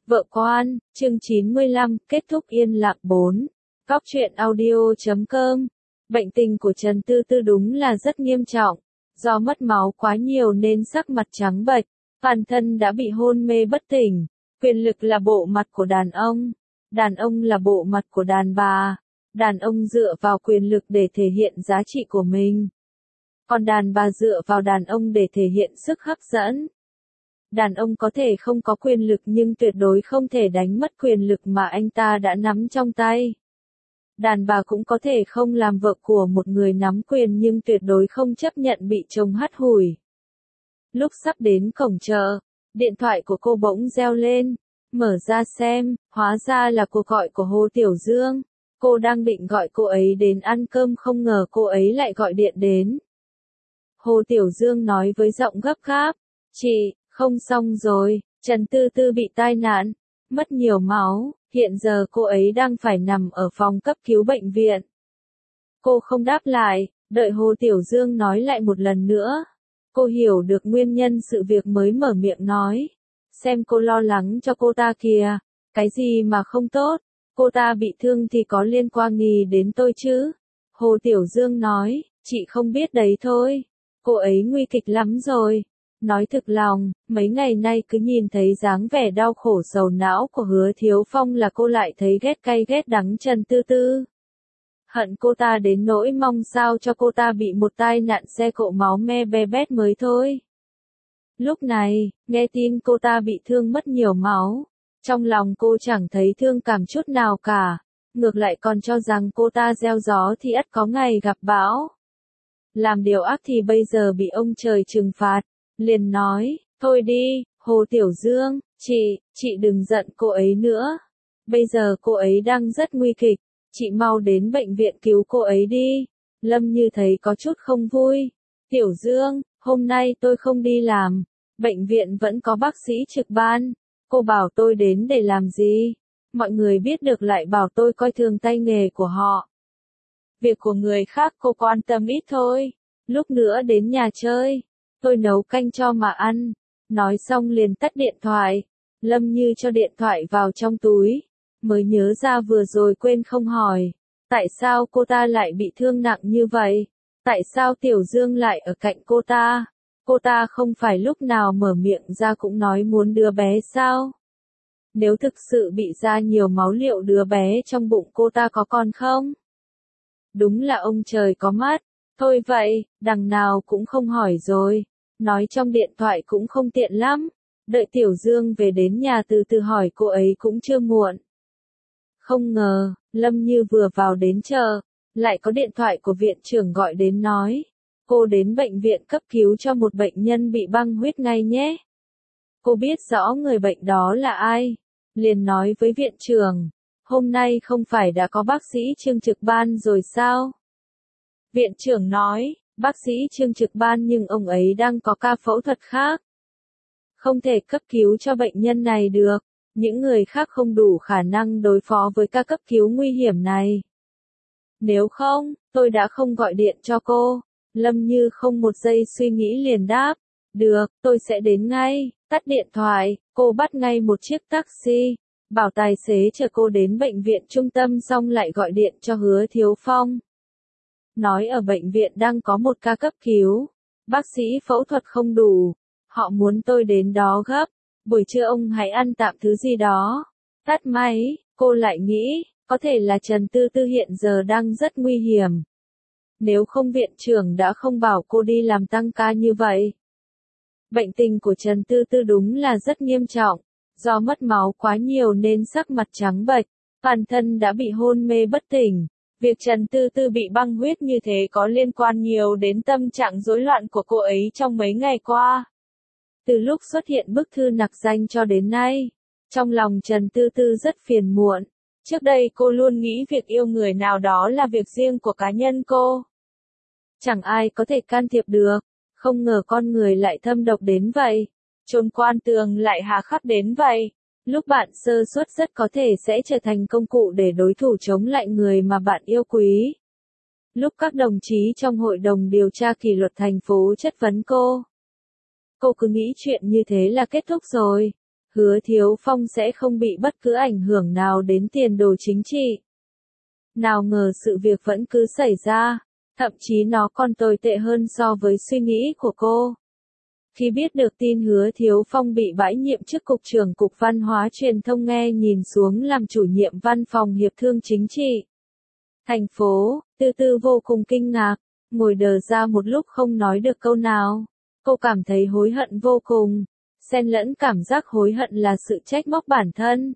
Vợ quan, chương 95, kết thúc yên lặng 4. Góc truyện audio.com. Bệnh tình của Trần Tư Tư đúng là rất nghiêm trọng. Do mất máu quá nhiều nên sắc mặt trắng bệch, toàn thân đã bị hôn mê bất tỉnh. Quyền lực là bộ mặt của đàn ông là bộ mặt của đàn bà. Đàn ông dựa vào quyền lực để thể hiện giá trị của mình. Còn đàn bà dựa vào đàn ông để thể hiện sức hấp dẫn. Đàn ông có thể không có quyền lực nhưng tuyệt đối không thể đánh mất quyền lực mà anh ta đã nắm trong tay. Đàn bà cũng có thể không làm vợ của một người nắm quyền nhưng tuyệt đối không chấp nhận bị chồng hắt hủi. Lúc sắp đến cổng chợ, điện thoại của cô bỗng reo lên. Mở ra xem, hóa ra là cuộc gọi của Hồ Tiểu Dương. Cô đang định gọi cô ấy đến ăn cơm không ngờ cô ấy lại gọi điện đến. Hồ Tiểu Dương nói với giọng gấp gáp. Chị, không xong rồi, Trần Tư Tư bị tai nạn, mất nhiều máu, hiện giờ cô ấy đang phải nằm ở phòng cấp cứu bệnh viện. Cô không đáp lại, đợi Hồ Tiểu Dương nói lại một lần nữa. Cô hiểu được nguyên nhân sự việc mới mở miệng nói. Xem cô lo lắng cho cô ta kìa, cái gì mà không tốt, cô ta bị thương thì có liên quan gì đến tôi chứ? Hồ Tiểu Dương nói, chị không biết đấy thôi, cô ấy nguy kịch lắm rồi. Nói thực lòng, mấy ngày nay cứ nhìn thấy dáng vẻ đau khổ sầu não của Hứa Thiếu Phong là cô lại thấy ghét cay ghét đắng Trần Tư Tư. Hận cô ta đến nỗi mong sao cho cô ta bị một tai nạn xe cộ máu me be bét mới thôi. Lúc này, nghe tin cô ta bị thương mất nhiều máu, trong lòng cô chẳng thấy thương cảm chút nào cả, ngược lại còn cho rằng cô ta gieo gió thì ắt có ngày gặp bão. Làm điều ác thì bây giờ bị ông trời trừng phạt. Liền nói, thôi đi, Hồ Tiểu Dương, chị đừng giận cô ấy nữa. Bây giờ cô ấy đang rất nguy kịch, chị mau đến bệnh viện cứu cô ấy đi. Lâm Như thấy có chút không vui. Tiểu Dương, hôm nay tôi không đi làm, bệnh viện vẫn có bác sĩ trực ban. Cô bảo tôi đến để làm gì? Mọi người biết được lại bảo tôi coi thường tay nghề của họ. Việc của người khác cô quan tâm ít thôi. Lúc nữa đến nhà chơi, tôi nấu canh cho mà ăn. Nói xong liền tắt điện thoại. Lâm Như cho điện thoại vào trong túi. Mới nhớ ra vừa rồi quên không hỏi. Tại sao cô ta lại bị thương nặng như vậy? Tại sao Tiểu Dương lại ở cạnh cô ta? Cô ta không phải lúc nào mở miệng ra cũng nói muốn đứa bé sao? Nếu thực sự bị ra nhiều máu liệu đứa bé trong bụng cô ta có còn không? Đúng là ông trời có mắt. Thôi vậy, đằng nào cũng không hỏi rồi. Nói trong điện thoại cũng không tiện lắm. Đợi Tiểu Dương về đến nhà từ từ hỏi cô ấy cũng chưa muộn. Không ngờ, Lâm Như vừa vào đến chợ, lại có điện thoại của viện trưởng gọi đến nói. Cô đến bệnh viện cấp cứu cho một bệnh nhân bị băng huyết ngay nhé. Cô biết rõ người bệnh đó là ai. Liền nói với viện trưởng, hôm nay không phải đã có bác sĩ Trương trực ban rồi sao? Viện trưởng nói, bác sĩ Trương trực ban nhưng ông ấy đang có ca phẫu thuật khác. Không thể cấp cứu cho bệnh nhân này được, những người khác không đủ khả năng đối phó với ca cấp cứu nguy hiểm này. Nếu không, tôi đã không gọi điện cho cô. Lâm Như không một giây suy nghĩ liền đáp. Được, tôi sẽ đến ngay. Tắt điện thoại, cô bắt ngay một chiếc taxi. Bảo tài xế chở cô đến bệnh viện trung tâm xong lại gọi điện cho Hứa Thiếu Phong. Nói ở bệnh viện đang có một ca cấp cứu. Bác sĩ phẫu thuật không đủ. Họ muốn tôi đến đó gấp. Buổi trưa ông hãy ăn tạm thứ gì đó. Tắt máy, cô lại nghĩ, có thể là Trần Tư Tư hiện giờ đang rất nguy hiểm. Nếu không viện trưởng đã không bảo cô đi làm tăng ca như vậy. Bệnh tình của Trần Tư Tư đúng là rất nghiêm trọng. Do mất máu quá nhiều nên sắc mặt trắng bệch, toàn thân đã bị hôn mê bất tỉnh. Việc Trần Tư Tư bị băng huyết như thế có liên quan nhiều đến tâm trạng rối loạn của cô ấy trong mấy ngày qua. Từ lúc xuất hiện bức thư nặc danh cho đến nay, trong lòng Trần Tư Tư rất phiền muộn. Trước đây cô luôn nghĩ việc yêu người nào đó là việc riêng của cá nhân cô. Chẳng ai có thể can thiệp được, không ngờ con người lại thâm độc đến vậy. Chôn quan tường lại hà khắc đến vậy. Lúc bạn sơ suất rất có thể sẽ trở thành công cụ để đối thủ chống lại người mà bạn yêu quý. Lúc các đồng chí trong hội đồng điều tra kỷ luật thành phố chất vấn cô cứ nghĩ chuyện như thế là kết thúc rồi. Hứa Thiếu Phong sẽ không bị bất cứ ảnh hưởng nào đến tiền đồ chính trị. Nào ngờ sự việc vẫn cứ xảy ra, thậm chí nó còn tồi tệ hơn so với suy nghĩ của cô. Khi biết được tin Hứa Thiếu Phong bị bãi nhiệm chức Cục trưởng Cục Văn hóa Truyền thông nghe nhìn xuống làm chủ nhiệm Văn phòng Hiệp thương Chính trị thành phố, Tư Tư vô cùng kinh ngạc, ngồi đờ ra một lúc không nói được câu nào. Cô cảm thấy hối hận vô cùng, xen lẫn cảm giác hối hận là sự trách móc bản thân.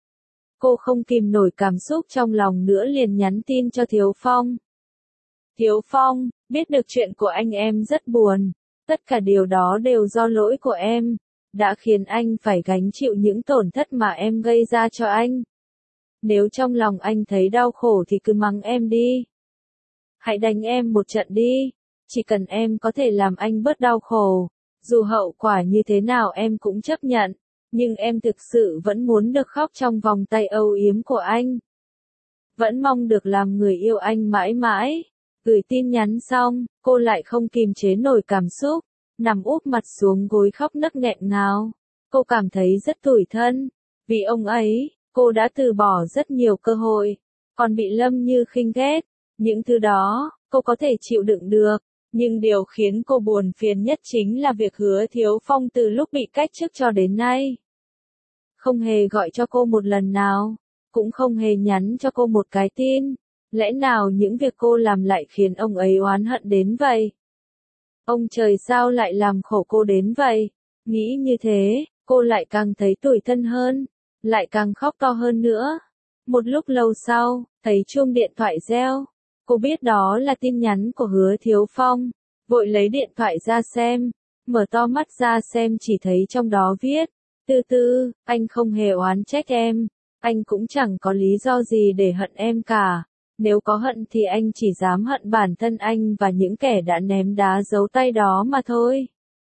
Cô không kìm nổi cảm xúc trong lòng nữa liền nhắn tin cho Thiếu Phong. Thiếu Phong, biết được chuyện của anh em rất buồn. Tất cả điều đó đều do lỗi của em, đã khiến anh phải gánh chịu những tổn thất mà em gây ra cho anh. Nếu trong lòng anh thấy đau khổ thì cứ mắng em đi. Hãy đánh em một trận đi, chỉ cần em có thể làm anh bớt đau khổ. Dù hậu quả như thế nào em cũng chấp nhận, nhưng em thực sự vẫn muốn được khóc trong vòng tay âu yếm của anh. Vẫn mong được làm người yêu anh mãi mãi. Gửi tin nhắn xong, cô lại không kìm chế nổi cảm xúc, nằm úp mặt xuống gối khóc nấc nghẹn ngào. Cô cảm thấy rất tủi thân, vì ông ấy, cô đã từ bỏ rất nhiều cơ hội, còn bị Lâm Như khinh ghét. Những thứ đó, cô có thể chịu đựng được, nhưng điều khiến cô buồn phiền nhất chính là việc Hứa Thiếu Phong từ lúc bị cách chức cho đến nay. Không hề gọi cho cô một lần nào, cũng không hề nhắn cho cô một cái tin. Lẽ nào những việc cô làm lại khiến ông ấy oán hận đến vậy? Ông trời sao lại làm khổ cô đến vậy? Nghĩ như thế, cô lại càng thấy tủi thân hơn, lại càng khóc to hơn nữa. Một lúc lâu sau, thấy chuông điện thoại reo. Cô biết đó là tin nhắn của Hứa Thiếu Phong, vội lấy điện thoại ra xem, mở to mắt ra xem chỉ thấy trong đó viết, Tư Tư, anh không hề oán trách em, anh cũng chẳng có lý do gì để hận em cả. Nếu có hận thì anh chỉ dám hận bản thân anh và những kẻ đã ném đá giấu tay đó mà thôi.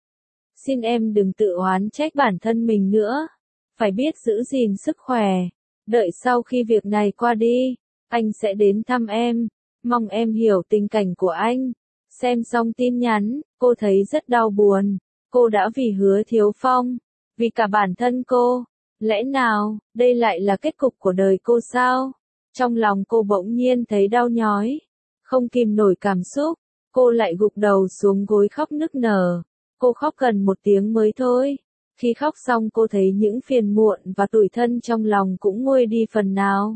Xin em đừng tự oán trách bản thân mình nữa. Phải biết giữ gìn sức khỏe. Đợi sau khi việc này qua đi, anh sẽ đến thăm em. Mong em hiểu tình cảnh của anh. Xem xong tin nhắn, cô thấy rất đau buồn. Cô đã vì Hứa Thiếu Phong, vì cả bản thân cô. Lẽ nào, đây lại là kết cục của đời cô sao? Trong lòng cô bỗng nhiên thấy đau nhói, không kìm nổi cảm xúc, cô lại gục đầu xuống gối khóc nức nở. Cô khóc gần 1 tiếng mới thôi. Khi khóc xong cô thấy những phiền muộn và tủi thân trong lòng cũng nguôi đi phần nào.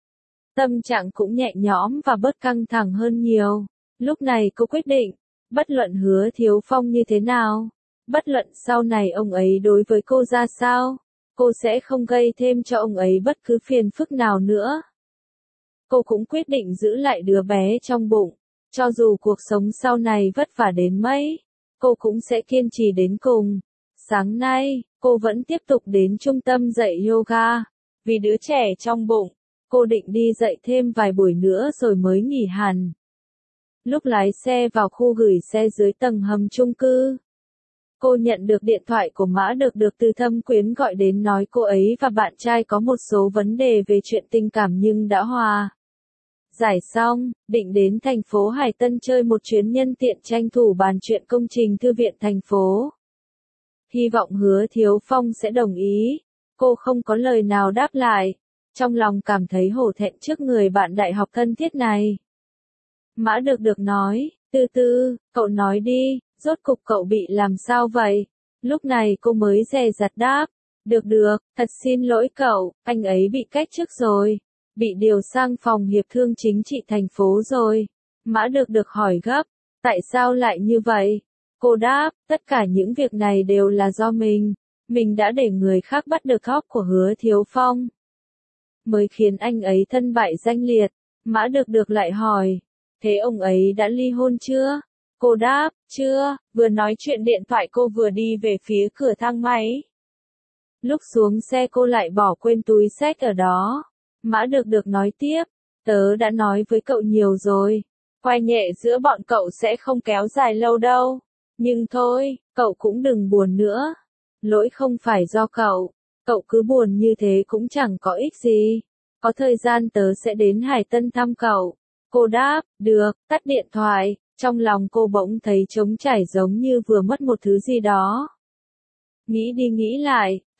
Tâm trạng cũng nhẹ nhõm và bớt căng thẳng hơn nhiều. Lúc này cô quyết định, bất luận Hứa Thiếu Phong như thế nào, bất luận sau này ông ấy đối với cô ra sao, cô sẽ không gây thêm cho ông ấy bất cứ phiền phức nào nữa. Cô cũng quyết định giữ lại đứa bé trong bụng, cho dù cuộc sống sau này vất vả đến mấy, cô cũng sẽ kiên trì đến cùng. Sáng nay, cô vẫn tiếp tục đến trung tâm dạy yoga, vì đứa trẻ trong bụng, cô định đi dạy thêm vài buổi nữa rồi mới nghỉ hẳn. Lúc lái xe vào khu gửi xe dưới tầng hầm chung cư, cô nhận được điện thoại của Mã Được từ Thâm Quyến gọi đến nói cô ấy và bạn trai có một số vấn đề về chuyện tình cảm nhưng đã hòa giải xong, định đến thành phố Hải Tân chơi một chuyến nhân tiện tranh thủ bàn chuyện công trình thư viện thành phố. Hy vọng Hứa Thiếu Phong sẽ đồng ý. Cô không có lời nào đáp lại, trong lòng cảm thấy hổ thẹn trước người bạn đại học thân thiết này. Mã Được nói, Tư Tư, cậu nói đi, rốt cục cậu bị làm sao vậy? Lúc này cô mới dè dặt đáp, được, thật xin lỗi cậu, anh ấy bị cách chức rồi. Bị điều sang phòng hiệp thương chính trị thành phố rồi. Mã Được hỏi gấp, tại sao lại như vậy? Cô đáp, tất cả những việc này đều là do mình đã để người khác bắt được tóc của Hứa Thiếu Phong, mới khiến anh ấy thân bại danh liệt. Mã Được lại hỏi, thế ông ấy đã ly hôn chưa? Cô đáp, chưa, vừa nói chuyện điện thoại cô vừa đi về phía cửa thang máy. Lúc xuống xe cô lại bỏ quên túi xách ở đó. Mã Được nói tiếp, tớ đã nói với cậu nhiều rồi, khoe nhẹ giữa bọn cậu sẽ không kéo dài lâu đâu. Nhưng thôi, cậu cũng đừng buồn nữa. Lỗi không phải do cậu cứ buồn như thế cũng chẳng có ích gì. Có thời gian tớ sẽ đến Hải Tân thăm cậu. Cô đáp, được, tắt điện thoại, trong lòng cô bỗng thấy trống trải giống như vừa mất một thứ gì đó. Nghĩ đi nghĩ lại,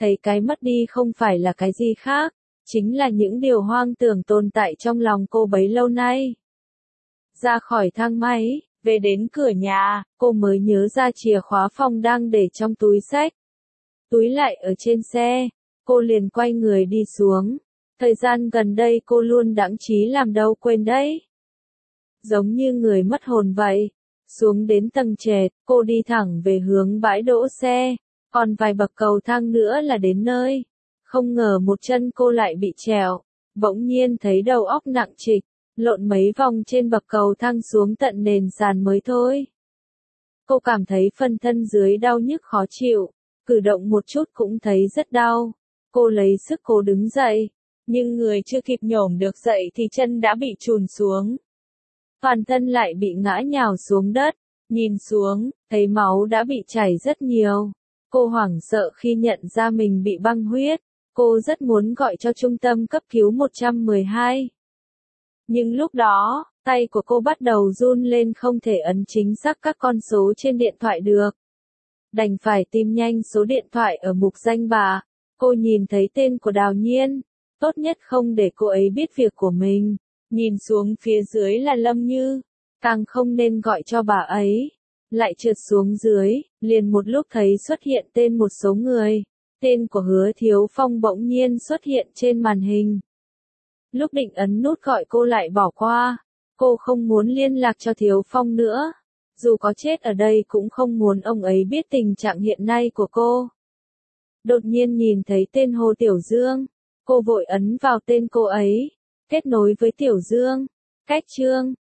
thấy cái mất đi không phải là cái gì khác, chính là những điều hoang tưởng tồn tại trong lòng cô bấy lâu nay. Ra khỏi thang máy, về đến cửa nhà, cô mới nhớ ra chìa khóa phòng đang để trong túi xách. Túi lại ở trên xe, cô liền quay người đi xuống. Thời gian gần đây cô luôn đãng trí làm đâu quên đấy. Giống như người mất hồn vậy. Xuống đến tầng trệt, cô đi thẳng về hướng bãi đỗ xe, còn vài bậc cầu thang nữa là đến nơi. Không ngờ một chân cô lại bị trèo, bỗng nhiên thấy đầu óc nặng trịch, lộn mấy vòng trên bậc cầu thang xuống tận nền sàn mới thôi. Cô cảm thấy phần thân dưới đau nhức khó chịu, cử động một chút cũng thấy rất đau. Cô lấy sức cố đứng dậy, nhưng người chưa kịp nhổm được dậy thì chân đã bị chùn xuống. Toàn thân lại bị ngã nhào xuống đất, nhìn xuống, thấy máu đã bị chảy rất nhiều. Cô hoảng sợ khi nhận ra mình bị băng huyết, cô rất muốn gọi cho trung tâm cấp cứu 112. Nhưng lúc đó, tay của cô bắt đầu run lên không thể ấn chính xác các con số trên điện thoại được. Đành phải tìm nhanh số điện thoại ở mục danh bạ. Cô nhìn thấy tên của Đào Nhiên, tốt nhất không để cô ấy biết việc của mình. Nhìn xuống phía dưới là Lâm Như, càng không nên gọi cho bà ấy. Lại trượt xuống dưới, liền một lúc thấy xuất hiện tên một số người. Tên của Hứa Thiếu Phong bỗng nhiên xuất hiện trên màn hình. Lúc định ấn nút gọi cô lại bỏ qua. Cô không muốn liên lạc cho Thiếu Phong nữa. Dù có chết ở đây cũng không muốn ông ấy biết tình trạng hiện nay của cô. Đột nhiên nhìn thấy tên Hồ Tiểu Dương. Cô vội ấn vào tên cô ấy. Kết nối với Tiểu Dương. Cách chương